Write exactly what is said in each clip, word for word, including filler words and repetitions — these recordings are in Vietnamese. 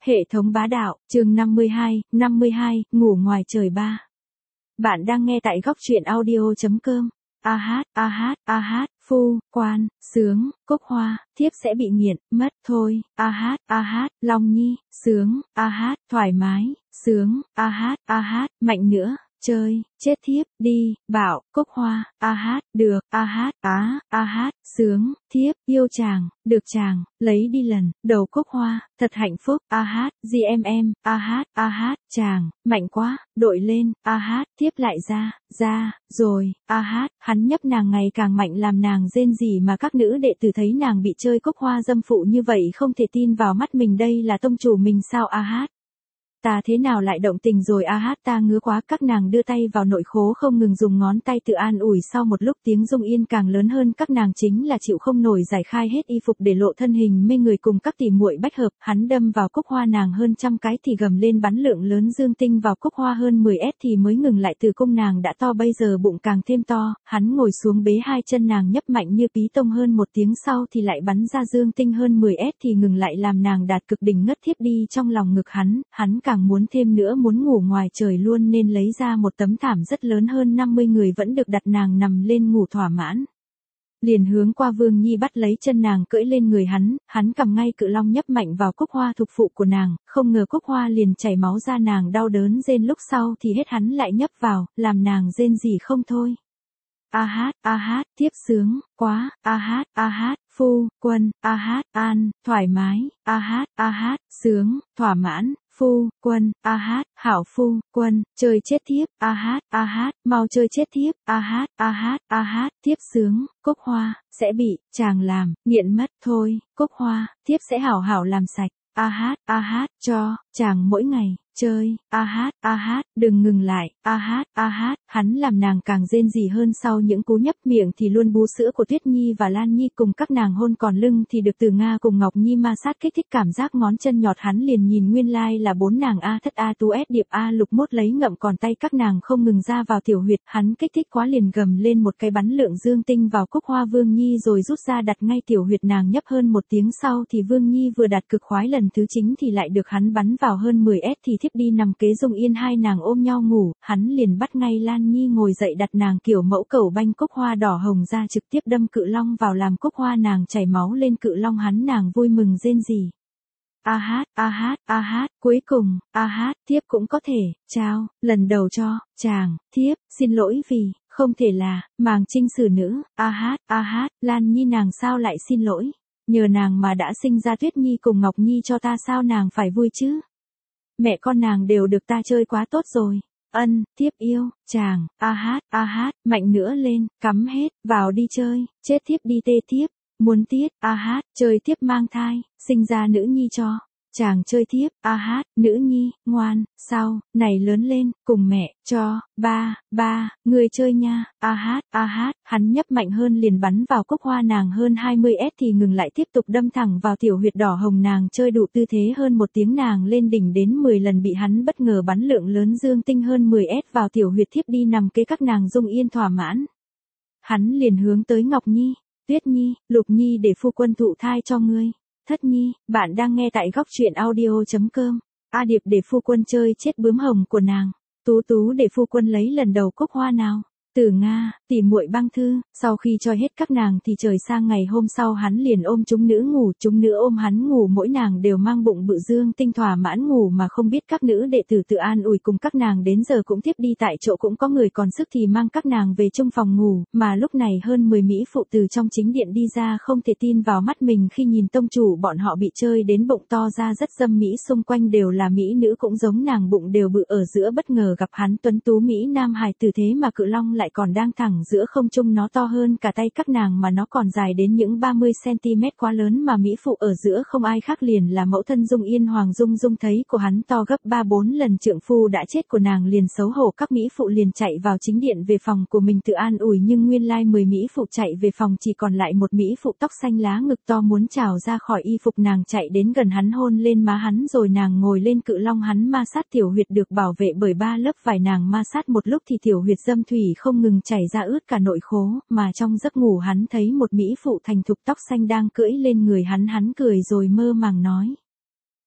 Hệ thống bá đạo, chương năm mươi hai, năm mươi hai, ngủ ngoài trời ba. Bạn đang nghe tại góc truyện audio.com. A hát, a hát, a hát, phu, quan, sướng, cúc hoa, thiếp sẽ bị nghiện, mất, thôi, a hát, a hát, Long Nhi, sướng, a hát, thoải mái, sướng, a hát, a hát, mạnh nữa, chơi, chết thiếp, đi, bảo, cúc hoa, a hát, được, a hát, á, a hát, sướng, thiếp, yêu chàng, được chàng, lấy đi lần, đầu cúc hoa, thật hạnh phúc, a hát, gì em em, a hát, a hát, chàng, mạnh quá, đội lên, a hát, thiếp lại ra, ra, rồi, a hát, hắn nhấp nàng ngày càng mạnh làm nàng rên rỉ mà các nữ đệ tử thấy nàng bị chơi cúc hoa dâm phụ như vậy không thể tin vào mắt mình, đây là tông chủ mình sao a hát. Ta thế nào lại động tình rồi a hát, ta ngứa quá, các nàng đưa tay vào nội khố không ngừng dùng ngón tay tự an ủi. Sau một lúc tiếng rung yên càng lớn hơn, các nàng chính là chịu không nổi giải khai hết y phục để lộ thân hình mê người cùng các tỉ muội bách hợp, hắn đâm vào cúc hoa nàng hơn trăm cái thì gầm lên bắn lượng lớn dương tinh vào cúc hoa hơn mười ét thì mới ngừng lại. Từ cung nàng đã to bây giờ bụng càng thêm to, hắn ngồi xuống bế hai chân nàng nhấp mạnh như pí tông, hơn một tiếng sau thì lại bắn ra dương tinh hơn mười ét thì ngừng lại làm nàng đạt cực đỉnh ngất thiếp đi trong lòng ngực hắn, hắn càng càng muốn thêm nữa, muốn ngủ ngoài trời luôn nên lấy ra một tấm thảm rất lớn, hơn năm mươi người vẫn được đặt nàng nằm lên ngủ thỏa mãn. Liền hướng qua Vương Nhi bắt lấy chân nàng cưỡi lên người hắn, hắn cầm ngay cự long nhấp mạnh vào cúc hoa thuộc phụ của nàng, không ngờ cúc hoa liền chảy máu ra, nàng đau đớn rên, lúc sau thì hết hắn lại nhấp vào, làm nàng rên gì không thôi. A hát, a hát, tiếp sướng, quá, a hát, a hát, phu, quân, a hát, an, thoải mái, a hát, a hát, sướng, thỏa mãn, phu, quân, a hát, hảo phu, quân, chơi chết thiếp, a hát, a hát, mau chơi chết thiếp, a hát, a hát, a hát, tiếp sướng, cúc hoa, sẽ bị, chàng làm, nghiện mất, thôi, cúc hoa, thiếp sẽ hảo hảo làm sạch, a hát, a hát, cho, chàng mỗi ngày, chơi, a hát, a hát, đừng ngừng lại, a hát, a hát, hắn làm nàng càng rên rỉ hơn. Sau những cú nhấp miệng thì luôn bú sữa của Tuyết Nhi và Lan Nhi cùng các nàng hôn, còn lưng thì được Từ Nga cùng Ngọc Nhi ma sát kích thích cảm giác ngón chân nhọt, hắn liền nhìn nguyên lai là bốn nàng A Thất, A Tú, S Điệp, A Lục mốt lấy ngậm, còn tay các nàng không ngừng ra vào tiểu huyệt, hắn kích thích quá liền gầm lên một cái bắn lượng dương tinh vào cúc hoa Vương Nhi rồi rút ra đặt ngay tiểu huyệt nàng, nhấp hơn một tiếng sau thì Vương Nhi vừa đạt cực khoái lần thứ chính thì lại được hắn bắn vào hơn mười ét thì thiếp đi nằm kế dung yên, hai nàng ôm nhau ngủ, hắn liền bắt ngay Lan Nhi ngồi dậy đặt nàng kiểu mẫu cẩu banh cúc hoa đỏ hồng ra, trực tiếp đâm cự long vào làm cúc hoa nàng chảy máu lên cự long, hắn nàng vui mừng rên rỉ. A hát, a hát, a hát, cuối cùng, a hát, thiếp cũng có thể, trao, lần đầu cho, chàng, thiếp, xin lỗi vì, không thể là, màng trinh xử nữ, a hát, a hát, Lan Nhi nàng sao lại xin lỗi, nhờ nàng mà đã sinh ra Tuyết Nhi cùng Ngọc Nhi cho ta, sao nàng phải vui chứ? Mẹ con nàng đều được ta chơi quá tốt rồi. Ân, thiếp yêu, chàng, a hát, a hát, mạnh nữa lên, cắm hết, vào đi chơi, chết thiếp đi tê thiếp, muốn tiết, a hát, chơi thiếp mang thai, sinh ra nữ nhi cho, chàng chơi thiếp, a hát, nữ nhi, ngoan, sau, này lớn lên, cùng mẹ, cho, ba, ba, người chơi nha, a hát, a hát, hắn nhấp mạnh hơn liền bắn vào cúc hoa nàng hơn hai mươi ét thì ngừng lại, tiếp tục đâm thẳng vào tiểu huyệt đỏ hồng nàng, chơi đủ tư thế hơn một tiếng nàng lên đỉnh đến mười lần bị hắn bất ngờ bắn lượng lớn dương tinh hơn mười ét vào tiểu huyệt, thiếp đi nằm kế các nàng dung yên thỏa mãn. Hắn liền hướng tới Ngọc Nhi, Tuyết Nhi, Lục Nhi, để phu quân thụ thai cho ngươi. Thất Nhi, bạn đang nghe tại góc truyện audio.com. A Điệp, để phu quân chơi chết bướm hồng của nàng. Tú Tú, để phu quân lấy lần đầu cúc hoa nào. Từ Nga, tỉ muội băng thư, sau khi cho hết các nàng thì trời sang ngày hôm sau hắn liền ôm chúng nữ ngủ, chúng nữ ôm hắn ngủ, mỗi nàng đều mang bụng bự dương tinh thỏa mãn ngủ mà không biết. Các nữ đệ tử tự an ủi cùng các nàng đến giờ cũng tiếp đi tại chỗ, cũng có người còn sức thì mang các nàng về trong phòng ngủ, mà lúc này hơn mười mỹ phụ từ trong chính điện đi ra, không thể tin vào mắt mình khi nhìn tông chủ bọn họ bị chơi đến bụng to ra rất dâm mỹ, xung quanh đều là mỹ nữ cũng giống nàng, bụng đều bự, ở giữa bất ngờ gặp hắn tuấn tú mỹ nam hài tử, thế mà cự long lại còn đang thẳng giữa không trung, nó to hơn cả tay các nàng mà nó còn dài đến những ba mươi xăng ti mét, quá lớn mà mỹ phụ ở giữa không ai khác liền là mẫu thân Dung Yên. Hoàng Dung Dung thấy của hắn to gấp ba bốn lần trượng phu đã chết của nàng, liền xấu hổ, các mỹ phụ liền chạy vào chính điện về phòng của mình tự an ủi, nhưng nguyên lai mười mỹ phụ chạy về phòng chỉ còn lại một mỹ phụ tóc xanh lá ngực to muốn trào ra khỏi y phục, nàng chạy đến gần hắn hôn lên má hắn rồi nàng ngồi lên cự long, hắn ma sát tiểu huyệt được bảo vệ bởi ba lớp vải, nàng ma sát một lúc thì tiểu huyệt dâm thủy không ngừng chảy ra ướt cả nội khố, mà trong giấc ngủ hắn thấy một mỹ phụ thành thục tóc xanh đang cưỡi lên người hắn, hắn cười rồi mơ màng nói.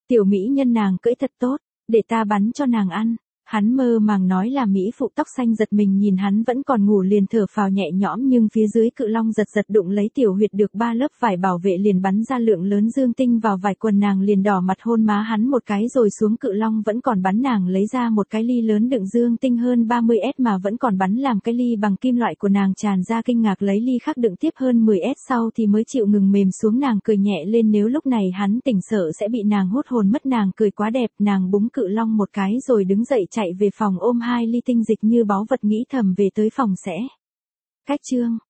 Tiểu mỹ nhân nàng cưỡi thật tốt, để ta bắn cho nàng ăn. Hắn mơ màng nói là mỹ phụ tóc xanh giật mình nhìn hắn vẫn còn ngủ liền thở phào nhẹ nhõm nhưng phía dưới cự long giật giật đụng lấy tiểu huyệt được ba lớp vải bảo vệ liền bắn ra lượng lớn dương tinh vào vải quần nàng liền đỏ mặt hôn má hắn một cái rồi xuống cự long vẫn còn bắn nàng lấy ra một cái ly lớn đựng dương tinh hơn ba mươi xăng-ti-mét mà vẫn còn bắn làm cái ly bằng kim loại của nàng tràn ra kinh ngạc lấy ly khác đựng tiếp hơn mười xăng-ti-mét sau thì mới chịu ngừng mềm xuống nàng cười nhẹ lên nếu lúc này hắn tỉnh sợ sẽ bị nàng hốt hồn mất nàng cười quá đẹp nàng búng cự long một cái rồi đứng dậy chạy về phòng ôm hai ly tinh dịch như báu vật nghĩ thầm về tới phòng sẽ cách chương